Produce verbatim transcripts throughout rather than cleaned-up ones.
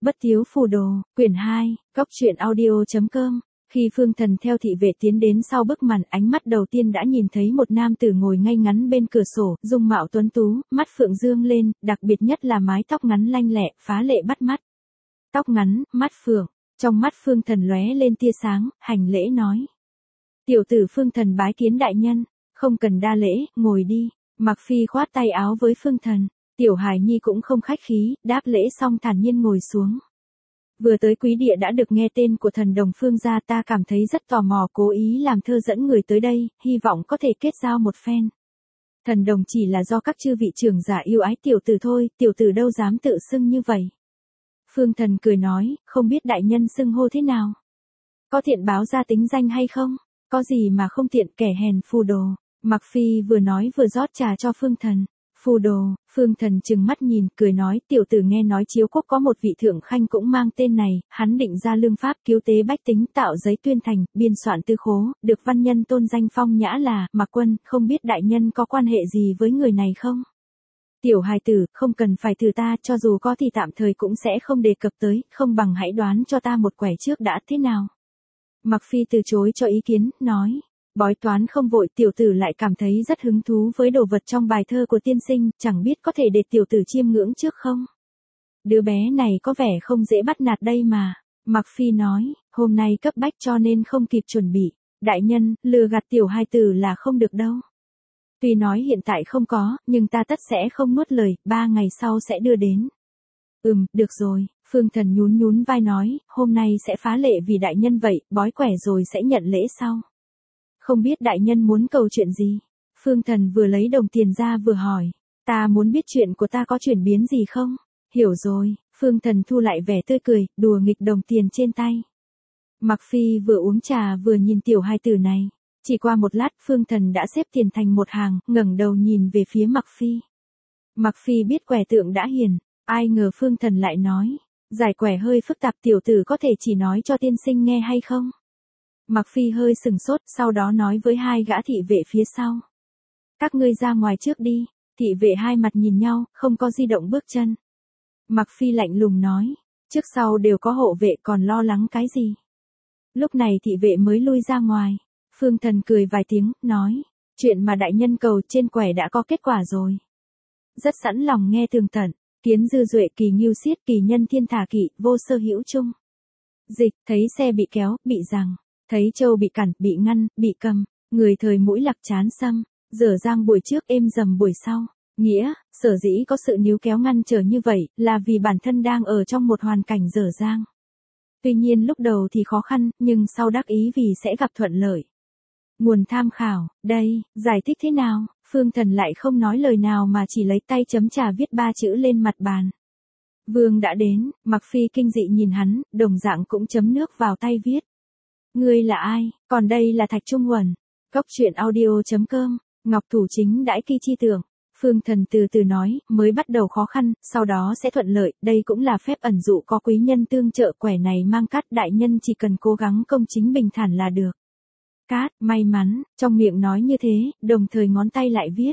Bất thiếu phù đồ, quyển hai, góc truyện audio chấm com. Khi Phương Thần theo thị vệ tiến đến sau bức màn, ánh mắt đầu tiên đã nhìn thấy một nam tử ngồi ngay ngắn bên cửa sổ, dung mạo tuấn tú, mắt phượng dương lên, đặc biệt nhất là mái tóc ngắn lanh lẹ, phá lệ bắt mắt. Tóc ngắn, mắt phượng, trong mắt Phương Thần lóe lên tia sáng, hành lễ nói. Tiểu tử Phương Thần bái kiến đại nhân, không cần đa lễ, ngồi đi. Mặc Phi khoát tay áo với Phương Thần, Tiểu Hải Nhi cũng không khách khí, đáp lễ xong thản nhiên ngồi xuống. Vừa tới quý địa đã được nghe tên của thần đồng Phương gia, ta cảm thấy rất tò mò, cố ý làm thơ dẫn người tới đây, hy vọng có thể kết giao một phen. Thần đồng chỉ là do các chư vị trưởng giả yêu ái tiểu tử thôi, tiểu tử đâu dám tự xưng như vậy. Phương Thần cười nói, không biết đại nhân xưng hô thế nào? Có thiện báo ra tính danh hay không? Có gì mà không tiện, kẻ hèn phù đồ. Mặc Phi vừa nói vừa rót trà cho Phương Thần. Phù đồ, Phương Thần trừng mắt nhìn, cười nói, tiểu tử nghe nói Chiếu Quốc có một vị thượng khanh cũng mang tên này, hắn định ra lương pháp cứu tế bách tính, tạo giấy tuyên thành, biên soạn tư khố, được văn nhân tôn danh phong nhã là Mạc Quân, không biết đại nhân có quan hệ gì với người này không? Tiểu hài tử, không cần phải từ ta, cho dù có thì tạm thời cũng sẽ không đề cập tới, không bằng hãy đoán cho ta một quẻ trước đã, thế nào? Mặc Phi từ chối cho ý kiến, nói. Bói toán không vội, tiểu tử lại cảm thấy rất hứng thú với đồ vật trong bài thơ của tiên sinh, chẳng biết có thể để tiểu tử chiêm ngưỡng trước không? Đứa bé này có vẻ không dễ bắt nạt đây mà. Mặc Phi nói, hôm nay cấp bách cho nên không kịp chuẩn bị. Đại nhân, lừa gạt tiểu hai tử là không được đâu. Tuy nói hiện tại không có, nhưng ta tất sẽ không nuốt lời, ba ngày sau sẽ đưa đến. Ừm, được rồi, Phương Thần nhún nhún vai nói, hôm nay sẽ phá lệ vì đại nhân vậy, bói quẻ rồi sẽ nhận lễ sau. Không biết đại nhân muốn cầu chuyện gì? Phương Thần vừa lấy đồng tiền ra vừa hỏi. Ta muốn biết chuyện của ta có chuyển biến gì không? Hiểu rồi, Phương Thần thu lại vẻ tươi cười, đùa nghịch đồng tiền trên tay. Mặc Phi vừa uống trà vừa nhìn tiểu hai tử này. Chỉ qua một lát, Phương Thần đã xếp tiền thành một hàng, ngẩng đầu nhìn về phía Mặc Phi. Mặc Phi biết quẻ tượng đã hiền, ai ngờ Phương Thần lại nói. Giải quẻ hơi phức tạp, tiểu tử có thể chỉ nói cho tiên sinh nghe hay không? Mặc Phi hơi sừng sốt, sau đó nói với hai gã thị vệ phía sau. Các ngươi ra ngoài trước đi. Thị vệ hai mặt nhìn nhau, không có di động bước chân. Mặc Phi lạnh lùng nói, trước sau đều có hộ vệ, còn lo lắng cái gì? Lúc này thị vệ mới lui ra ngoài. Phương Thần cười vài tiếng, nói, chuyện mà đại nhân cầu trên quẻ đã có kết quả rồi. Rất sẵn lòng nghe tường tận, kiến dư duệ kỳ ngưu xiết, kỳ nhân thiên thả kỵ, vô sơ hữu chung. Dịch, thấy xe bị kéo, bị giằng. Thấy trâu bị cản, bị ngăn, bị cầm, người thời mũi lặc chán xăm, dở dang buổi trước êm dầm buổi sau. Nghĩa, sở dĩ có sự níu kéo ngăn trở như vậy, là vì bản thân đang ở trong một hoàn cảnh dở dang. Tuy nhiên lúc đầu thì khó khăn, nhưng sau đắc ý vì sẽ gặp thuận lợi. Nguồn tham khảo, đây, giải thích thế nào? Phương Thần lại không nói lời nào mà chỉ lấy tay chấm trà viết ba chữ lên mặt bàn. Vương đã đến, Mặc Phi kinh dị nhìn hắn, đồng dạng cũng chấm nước vào tay viết. Ngươi là ai? Còn đây là Thạch Trung Huẩn. Góc truyện audio chấm com. Ngọc Thủ Chính đãi kỳ chi tưởng. Phương Thần từ từ nói, mới bắt đầu khó khăn, sau đó sẽ thuận lợi, đây cũng là phép ẩn dụ có quý nhân tương trợ, quẻ này mang cát, đại nhân chỉ cần cố gắng công chính bình thản là được. Cát, may mắn, trong miệng nói như thế, đồng thời ngón tay lại viết.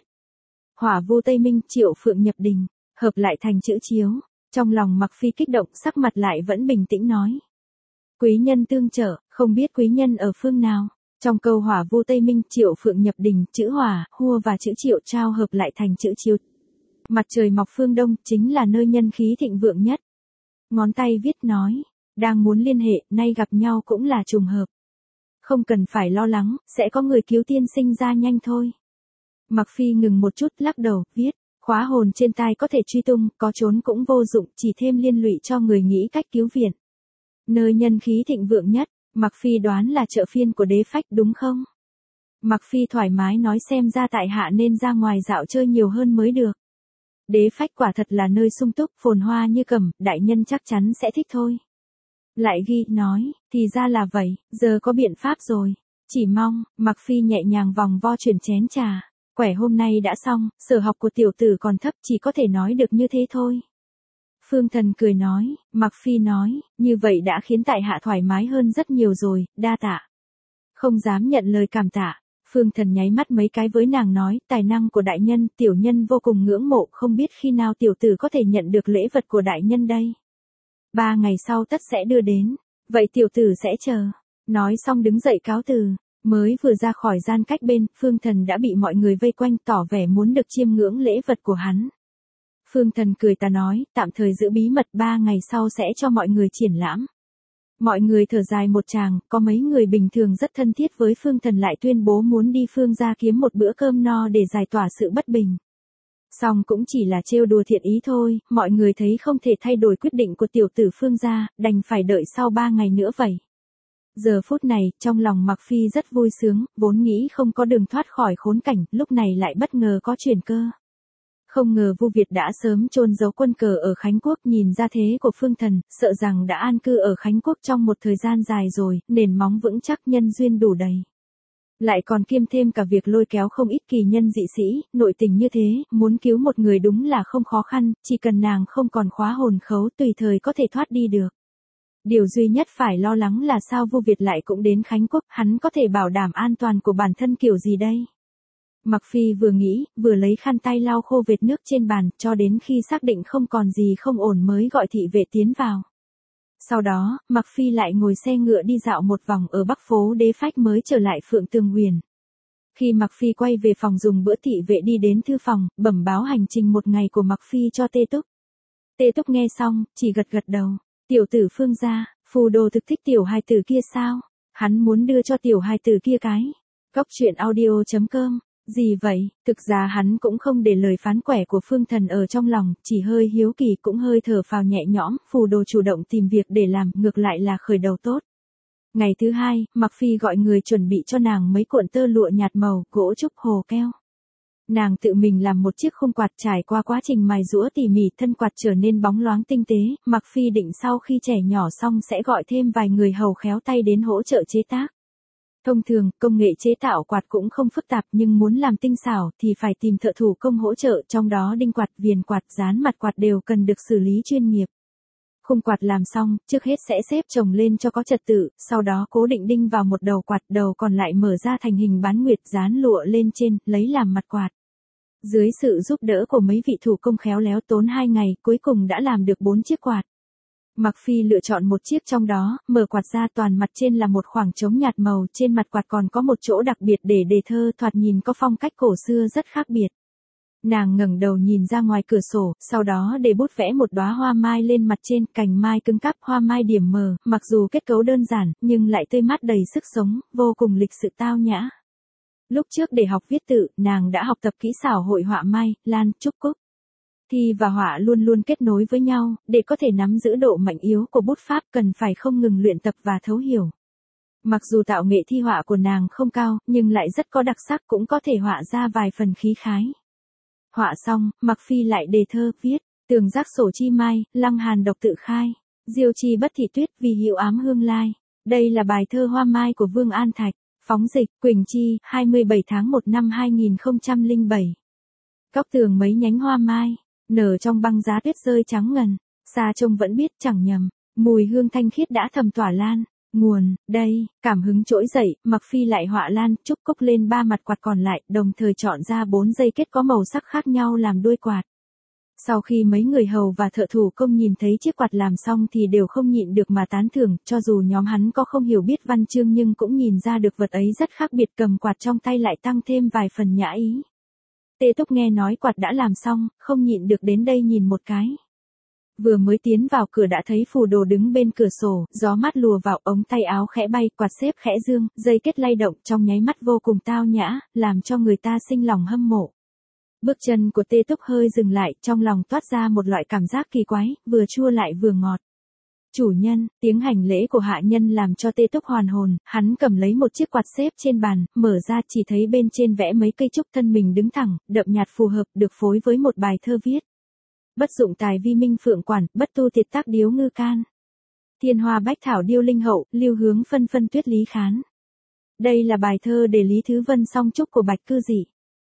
Hỏa vô Tây Minh, Triệu Phượng nhập đình, hợp lại thành chữ chiếu. Trong lòng Mặc Phi kích động, sắc mặt lại vẫn bình tĩnh nói. Quý nhân tương trợ, không biết quý nhân ở phương nào. Trong câu hỏa vô Tây Minh, Triệu Phượng nhập đình, chữ hỏa, hua và chữ triệu trao hợp lại thành chữ chiếu. Mặt trời mọc phương đông, chính là nơi nhân khí thịnh vượng nhất. Ngón tay viết nói, đang muốn liên hệ, nay gặp nhau cũng là trùng hợp. Không cần phải lo lắng, sẽ có người cứu tiên sinh ra nhanh thôi. Mặc Phi ngừng một chút, lắc đầu, viết, khóa hồn trên tai có thể truy tung, có trốn cũng vô dụng, chỉ thêm liên lụy cho người nghĩ cách cứu viện. Nơi nhân khí thịnh vượng nhất, Mặc Phi đoán là chợ phiên của đế phách đúng không? Mặc Phi thoải mái nói, xem ra tại hạ nên ra ngoài dạo chơi nhiều hơn mới được. Đế phách quả thật là nơi sung túc, phồn hoa như cẩm, đại nhân chắc chắn sẽ thích thôi. Lại ghi, nói, thì ra là vậy, giờ có biện pháp rồi. Chỉ mong, Mặc Phi nhẹ nhàng vòng vo chuyển chén trà. Quẻ hôm nay đã xong, sở học của tiểu tử còn thấp, chỉ có thể nói được như thế thôi. Phương Thần cười nói, Mặc Phi nói, như vậy đã khiến tại hạ thoải mái hơn rất nhiều rồi, đa tạ. Không dám nhận lời cảm tạ. Phương Thần nháy mắt mấy cái với nàng nói, tài năng của đại nhân, tiểu nhân vô cùng ngưỡng mộ, không biết khi nào tiểu tử có thể nhận được lễ vật của đại nhân đây. Ba ngày sau tất sẽ đưa đến. Vậy tiểu tử sẽ chờ. Nói xong đứng dậy cáo từ. Mới vừa ra khỏi gian cách bên, Phương Thần đã bị mọi người vây quanh tỏ vẻ muốn được chiêm ngưỡng lễ vật của hắn. Phương Thần cười ta nói, tạm thời giữ bí mật, ba ngày sau sẽ cho mọi người triển lãm. Mọi người thở dài một tràng, có mấy người bình thường rất thân thiết với Phương Thần lại tuyên bố muốn đi Phương gia kiếm một bữa cơm no để giải tỏa sự bất bình. Song cũng chỉ là trêu đùa thiện ý thôi, mọi người thấy không thể thay đổi quyết định của tiểu tử Phương gia, đành phải đợi sau ba ngày nữa vậy. Giờ phút này, trong lòng Mặc Phi rất vui sướng, vốn nghĩ không có đường thoát khỏi khốn cảnh, lúc này lại bất ngờ có chuyển cơ. Không ngờ Vu Việt đã sớm chôn giấu quân cờ ở Khánh Quốc, nhìn ra thế của Phương Thần, sợ rằng đã an cư ở Khánh Quốc trong một thời gian dài rồi, nền móng vững chắc, nhân duyên đủ đầy. Lại còn kiêm thêm cả việc lôi kéo không ít kỳ nhân dị sĩ, nội tình như thế, muốn cứu một người đúng là không khó khăn, chỉ cần nàng không còn khóa hồn khấu tùy thời có thể thoát đi được. Điều duy nhất phải lo lắng là sao Vu Việt lại cũng đến Khánh Quốc, hắn có thể bảo đảm an toàn của bản thân kiểu gì đây? Mặc Phi vừa nghĩ, vừa lấy khăn tay lau khô vệt nước trên bàn, cho đến khi xác định không còn gì không ổn mới gọi thị vệ tiến vào. Sau đó, Mặc Phi lại ngồi xe ngựa đi dạo một vòng ở Bắc phố Đế Phách mới trở lại Phượng Tường Huyền. Khi Mặc Phi quay về phòng dùng bữa, thị vệ đi đến thư phòng, bẩm báo hành trình một ngày của Mặc Phi cho Tê Túc. Tê Túc nghe xong, chỉ gật gật đầu. Tiểu tử Phương gia, phù đồ thực thích tiểu hài tử kia sao? Hắn muốn đưa cho tiểu hài tử kia cái. Góc truyện audio chấm com. Gì vậy? Thực ra hắn cũng không để lời phán quẻ của Phương Thần ở trong lòng, chỉ hơi hiếu kỳ cũng hơi thở phào nhẹ nhõm, phù đồ chủ động tìm việc để làm, ngược lại là khởi đầu tốt. Ngày thứ hai, Mặc Phi gọi người chuẩn bị cho nàng mấy cuộn tơ lụa nhạt màu, gỗ trúc hồ keo. Nàng tự mình làm một chiếc khung quạt, trải qua quá trình mài giũa tỉ mỉ, thân quạt trở nên bóng loáng tinh tế. Mặc Phi định sau khi trẻ nhỏ xong sẽ gọi thêm vài người hầu khéo tay đến hỗ trợ chế tác. Thông thường, công nghệ chế tạo quạt cũng không phức tạp, nhưng muốn làm tinh xảo thì phải tìm thợ thủ công hỗ trợ, trong đó đinh quạt, viền quạt, dán mặt quạt đều cần được xử lý chuyên nghiệp. Khung quạt làm xong, trước hết sẽ xếp chồng lên cho có trật tự, sau đó cố định đinh vào một đầu quạt, đầu còn lại mở ra thành hình bán nguyệt, dán lụa lên trên, lấy làm mặt quạt. Dưới sự giúp đỡ của mấy vị thủ công khéo léo tốn hai ngày, cuối cùng đã làm được bốn chiếc quạt. Mặc Phi lựa chọn một chiếc trong đó, mở quạt ra, toàn mặt trên là một khoảng trống nhạt màu, trên mặt quạt còn có một chỗ đặc biệt để đề thơ, thoạt nhìn có phong cách cổ xưa rất khác biệt. Nàng ngẩng đầu nhìn ra ngoài cửa sổ, sau đó để bút vẽ một đóa hoa mai lên mặt trên, cành mai cứng cáp, hoa mai điểm mờ, mặc dù kết cấu đơn giản, nhưng lại tươi mát đầy sức sống, vô cùng lịch sự tao nhã. Lúc trước để học viết tự, nàng đã học tập kỹ xảo hội họa mai, lan, trúc cúc. Thi và họa luôn luôn kết nối với nhau, để có thể nắm giữ độ mạnh yếu của bút pháp cần phải không ngừng luyện tập và thấu hiểu. Mặc dù tạo nghệ thi họa của nàng không cao, nhưng lại rất có đặc sắc, cũng có thể họa ra vài phần khí khái. Họa xong, Mặc Phi lại đề thơ, viết, tường giác sổ chi mai, lăng hàn độc tự khai, diêu chi bất thị tuyết, vì hiệu ám hương lai. Đây là bài thơ Hoa Mai của Vương An Thạch, phóng dịch, Quỳnh Chi, hai mươi bảy tháng một năm hai nghìn không trăm lẻ bảy. Góc tường mấy nhánh hoa mai, nở trong băng giá tuyết rơi trắng ngần, xa trông vẫn biết chẳng nhầm, mùi hương thanh khiết đã thầm tỏa lan. Nguồn, đây, cảm hứng trỗi dậy, Mặc Phi lại họa lan, trúc cúc lên ba mặt quạt còn lại, đồng thời chọn ra bốn dây kết có màu sắc khác nhau làm đuôi quạt. Sau khi mấy người hầu và thợ thủ công nhìn thấy chiếc quạt làm xong thì đều không nhịn được mà tán thưởng, cho dù nhóm hắn có không hiểu biết văn chương nhưng cũng nhìn ra được vật ấy rất khác biệt, cầm quạt trong tay lại tăng thêm vài phần nhã ý. Tê Túc nghe nói quạt đã làm xong, không nhịn được đến đây nhìn một cái. Vừa mới tiến vào cửa đã thấy phù đồ đứng bên cửa sổ, gió mát lùa vào, ống tay áo khẽ bay, quạt xếp khẽ dương, dây kết lay động trong nháy mắt vô cùng tao nhã, làm cho người ta sinh lòng hâm mộ. Bước chân của Tê Túc hơi dừng lại, trong lòng toát ra một loại cảm giác kỳ quái, vừa chua lại vừa ngọt. Chủ nhân, tiếng hành lễ của hạ nhân làm cho Tê Túc hoàn hồn, hắn cầm lấy một chiếc quạt xếp trên bàn, mở ra chỉ thấy bên trên vẽ mấy cây trúc, thân mình đứng thẳng, đậm nhạt phù hợp, được phối với một bài thơ viết. Bất dụng tài vi minh phượng quản, bất tu tiệt tác điếu ngư can. Thiên hoa bách thảo điêu linh hậu, lưu hướng phân phân tuyết lý khán. Đây là bài thơ Đề Lý Thứ Vân Song Trúc của Bạch Cư Dị.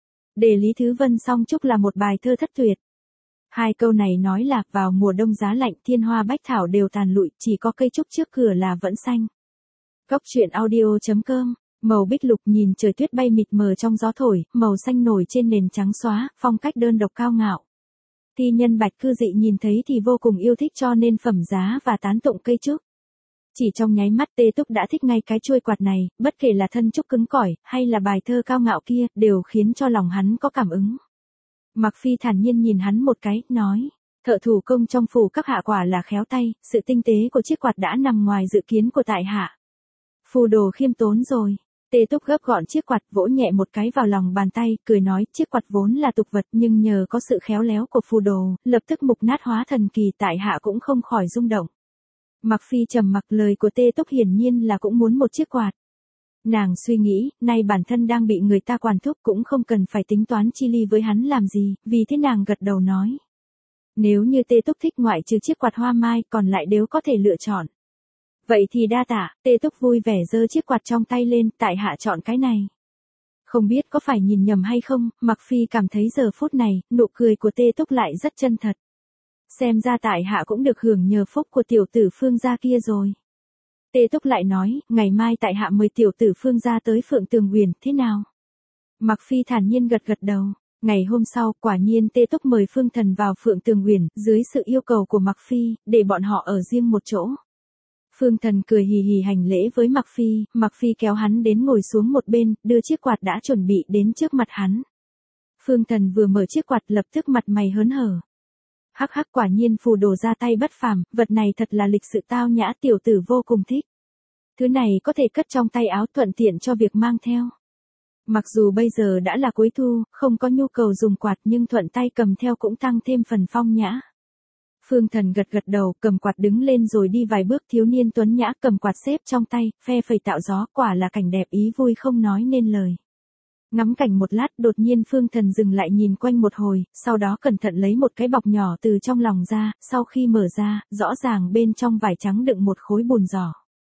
Đề Lý Thứ Vân Song Trúc là một bài thơ thất tuyệt. Hai câu này nói là, vào mùa đông giá lạnh, thiên hoa bách thảo đều tàn lụi, chỉ có cây trúc trước cửa là vẫn xanh. Góc truyện audio chấm com. Màu bích lục, nhìn trời tuyết bay mịt mờ trong gió thổi, màu xanh nổi trên nền trắng xóa, phong cách đơn độc cao ngạo. Ti nhân Bạch Cư Dị nhìn thấy thì vô cùng yêu thích cho nên phẩm giá và tán tụng cây trúc. Chỉ trong nháy mắt Tê Túc đã thích ngay cái chuôi quạt này, bất kể là thân trúc cứng cỏi, hay là bài thơ cao ngạo kia, đều khiến cho lòng hắn có cảm ứng. Mặc Phi thản nhiên nhìn hắn một cái, nói, thợ thủ công trong phủ các hạ quả là khéo tay, sự tinh tế của chiếc quạt đã nằm ngoài dự kiến của tại hạ. Phù đồ khiêm tốn rồi. Tê Túc gấp gọn chiếc quạt, vỗ nhẹ một cái vào lòng bàn tay, cười nói, chiếc quạt vốn là tục vật nhưng nhờ có sự khéo léo của phù đồ, lập tức mục nát hóa thần kỳ, tại hạ cũng không khỏi rung động. Mặc Phi trầm mặc, lời của Tê Túc hiển nhiên là cũng muốn một chiếc quạt. Nàng suy nghĩ, nay bản thân đang bị người ta quản thúc cũng không cần phải tính toán chi ly với hắn làm gì, vì thế nàng gật đầu nói. Nếu như Tê Túc thích ngoại trừ chiếc quạt hoa mai, còn lại đều có thể lựa chọn. Vậy thì đa tạ, Tê Túc vui vẻ giơ chiếc quạt trong tay lên, tại hạ chọn cái này. Không biết có phải nhìn nhầm hay không, Mặc Phi cảm thấy giờ phút này, nụ cười của Tê Túc lại rất chân thật. Xem ra tại hạ cũng được hưởng nhờ phúc của tiểu tử Phương gia kia rồi. Tê Túc lại nói, ngày mai tại hạ mời tiểu tử Phương gia tới Phượng Tường Uyển, thế nào? Mặc Phi thản nhiên gật gật đầu. Ngày hôm sau, quả nhiên Tê Túc mời Phương Thần vào Phượng Tường Uyển, dưới sự yêu cầu của Mặc Phi, để bọn họ ở riêng một chỗ. Phương Thần cười hì hì hành lễ với Mặc Phi, Mặc Phi kéo hắn đến ngồi xuống một bên, đưa chiếc quạt đã chuẩn bị đến trước mặt hắn. Phương Thần vừa mở chiếc quạt lập tức mặt mày hớn hở. Hắc hắc, quả nhiên phù đồ ra tay bất phàm, vật này thật là lịch sự tao nhã, tiểu tử vô cùng thích. Thứ này có thể cất trong tay áo thuận tiện cho việc mang theo. Mặc dù bây giờ đã là cuối thu, không có nhu cầu dùng quạt nhưng thuận tay cầm theo cũng tăng thêm phần phong nhã. Phương Thần gật gật đầu, cầm quạt đứng lên rồi đi vài bước, thiếu niên tuấn nhã cầm quạt xếp trong tay, phe phẩy tạo gió, quả là cảnh đẹp ý vui không nói nên lời. Ngắm cảnh một lát, đột nhiên Phương Thần dừng lại nhìn quanh một hồi, sau đó cẩn thận lấy một cái bọc nhỏ từ trong lòng ra, sau khi mở ra, rõ ràng bên trong vải trắng đựng một khối bùn giỏ.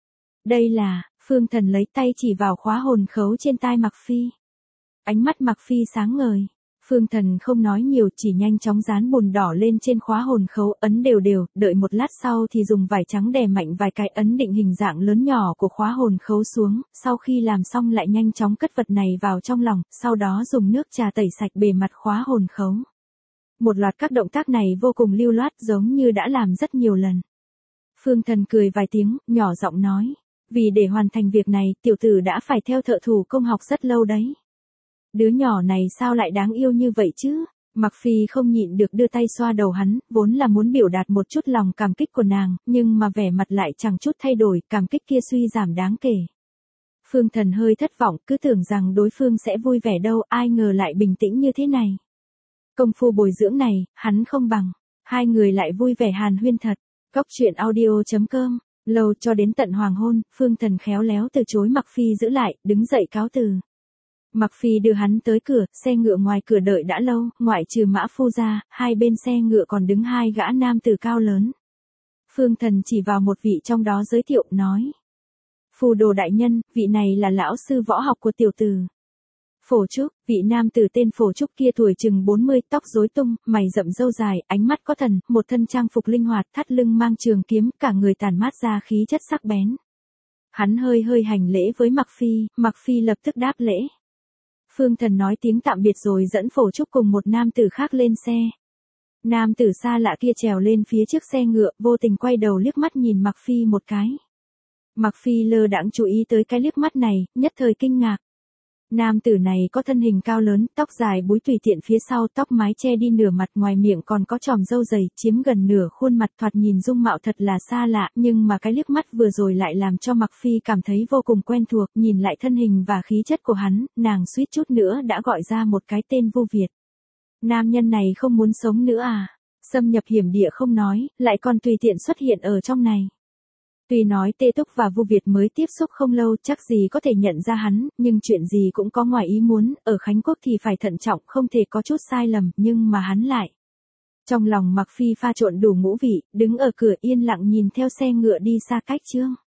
Đây là, Phương Thần lấy tay chỉ vào khóa hồn khấu trên tai Mặc Phi. Ánh mắt Mặc Phi sáng ngời. Phương Thần không nói nhiều, chỉ nhanh chóng dán bùn đỏ lên trên khóa hồn khấu, ấn đều đều, đợi một lát sau thì dùng vải trắng đè mạnh vài cái ấn định hình dạng lớn nhỏ của khóa hồn khấu xuống, sau khi làm xong lại nhanh chóng cất vật này vào trong lòng, sau đó dùng nước trà tẩy sạch bề mặt khóa hồn khấu. Một loạt các động tác này vô cùng lưu loát giống như đã làm rất nhiều lần. Phương Thần cười vài tiếng, nhỏ giọng nói, vì để hoàn thành việc này, tiểu tử đã phải theo thợ thủ công học rất lâu đấy. Đứa nhỏ này sao lại đáng yêu như vậy chứ? Mặc Phi không nhịn được đưa tay xoa đầu hắn, vốn là muốn biểu đạt một chút lòng cảm kích của nàng, nhưng mà vẻ mặt lại chẳng chút thay đổi, cảm kích kia suy giảm đáng kể. Phương Thần hơi thất vọng, cứ tưởng rằng đối phương sẽ vui vẻ đâu, ai ngờ lại bình tĩnh như thế này. Công phu bồi dưỡng này, hắn không bằng. Hai người lại vui vẻ hàn huyên thật. Góc truyện audio chấm com. Lâu cho đến tận hoàng hôn, Phương Thần khéo léo từ chối Mặc Phi giữ lại, đứng dậy cáo từ. Mặc Phi đưa hắn tới cửa, xe ngựa ngoài cửa đợi đã lâu, ngoại trừ Mã Phu ra, hai bên xe ngựa còn đứng hai gã nam tử cao lớn. Phương Thần chỉ vào một vị trong đó giới thiệu, nói. Phù đồ đại nhân, vị này là lão sư võ học của tiểu tử. Phổ Trúc, vị nam tử tên Phổ Trúc kia tuổi chừng bốn mươi, tóc rối tung, mày rậm râu dài, ánh mắt có thần, một thân trang phục linh hoạt, thắt lưng mang trường kiếm, cả người tản mát ra khí chất sắc bén. Hắn hơi hơi hành lễ với Mặc Phi, Mặc Phi lập tức đáp lễ. Phương Thần nói tiếng tạm biệt rồi dẫn Phổ Trúc cùng một nam tử khác lên xe. Nam tử xa lạ kia trèo lên phía trước xe ngựa, vô tình quay đầu liếc mắt nhìn Mặc Phi một cái. Mặc Phi lơ đãng chú ý tới cái liếc mắt này, nhất thời kinh ngạc. Nam tử này có thân hình cao lớn, tóc dài búi tùy tiện phía sau, tóc mái che đi nửa mặt, ngoài miệng còn có chòm râu dày, chiếm gần nửa khuôn mặt, thoạt nhìn dung mạo thật là xa lạ, nhưng mà cái liếc mắt vừa rồi lại làm cho Mặc Phi cảm thấy vô cùng quen thuộc, nhìn lại thân hình và khí chất của hắn, nàng suýt chút nữa đã gọi ra một cái tên Vu Việt. Nam nhân này không muốn sống nữa à? Xâm nhập hiểm địa không nói, lại còn tùy tiện xuất hiện ở trong này. Tuy nói Tê Túc và Vu Việt mới tiếp xúc không lâu, chắc gì có thể nhận ra hắn, nhưng chuyện gì cũng có ngoài ý muốn, ở Khánh Quốc thì phải thận trọng, không thể có chút sai lầm, nhưng mà hắn lại. Trong lòng Mặc Phi pha trộn đủ ngũ vị, đứng ở cửa yên lặng nhìn theo xe ngựa đi xa cách chương.